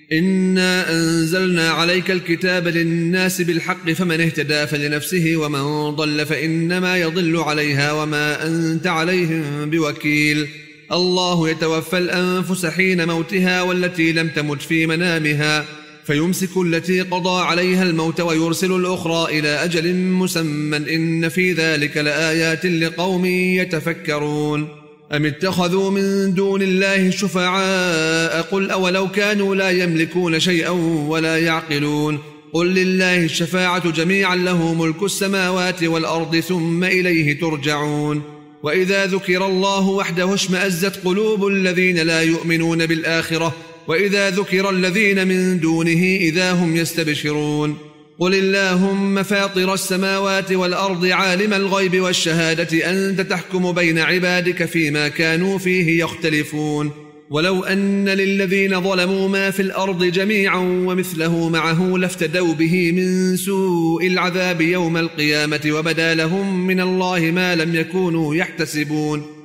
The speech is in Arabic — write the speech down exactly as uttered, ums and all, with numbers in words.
إنا أنزلنا عليك الكتاب للناس بالحق فمن اهتدى فلنفسه ومن ضل فإنما يضل عليها وما أنت عليهم بوكيل. الله يتوفى الأنفس حين موتها والتي لم تمت في منامها فيمسك التي قضى عليها الموت ويرسل الأخرى إلى أجل مسمى إن في ذلك لآيات لقوم يتفكرون. أم اتخذوا من دون الله شفعاء قل أولو كانوا لا يملكون شيئا ولا يعقلون قل لله الشفاعة جميعا له ملك السماوات والأرض ثم إليه ترجعون. وإذا ذكر الله وحده اشمأزت قلوب الذين لا يؤمنون بالآخرة وإذا ذكر الذين من دونه إذا هم يستبشرون. قل اللهم فاطر السماوات والأرض عالم الغيب والشهادة أنت تحكم بين عبادك فيما كانوا فيه يختلفون. ولو أن للذين ظلموا ما في الأرض جميعا ومثله معه لافتدوا به من سوء العذاب يوم القيامة وبدا لهم من الله ما لم يكونوا يحتسبون.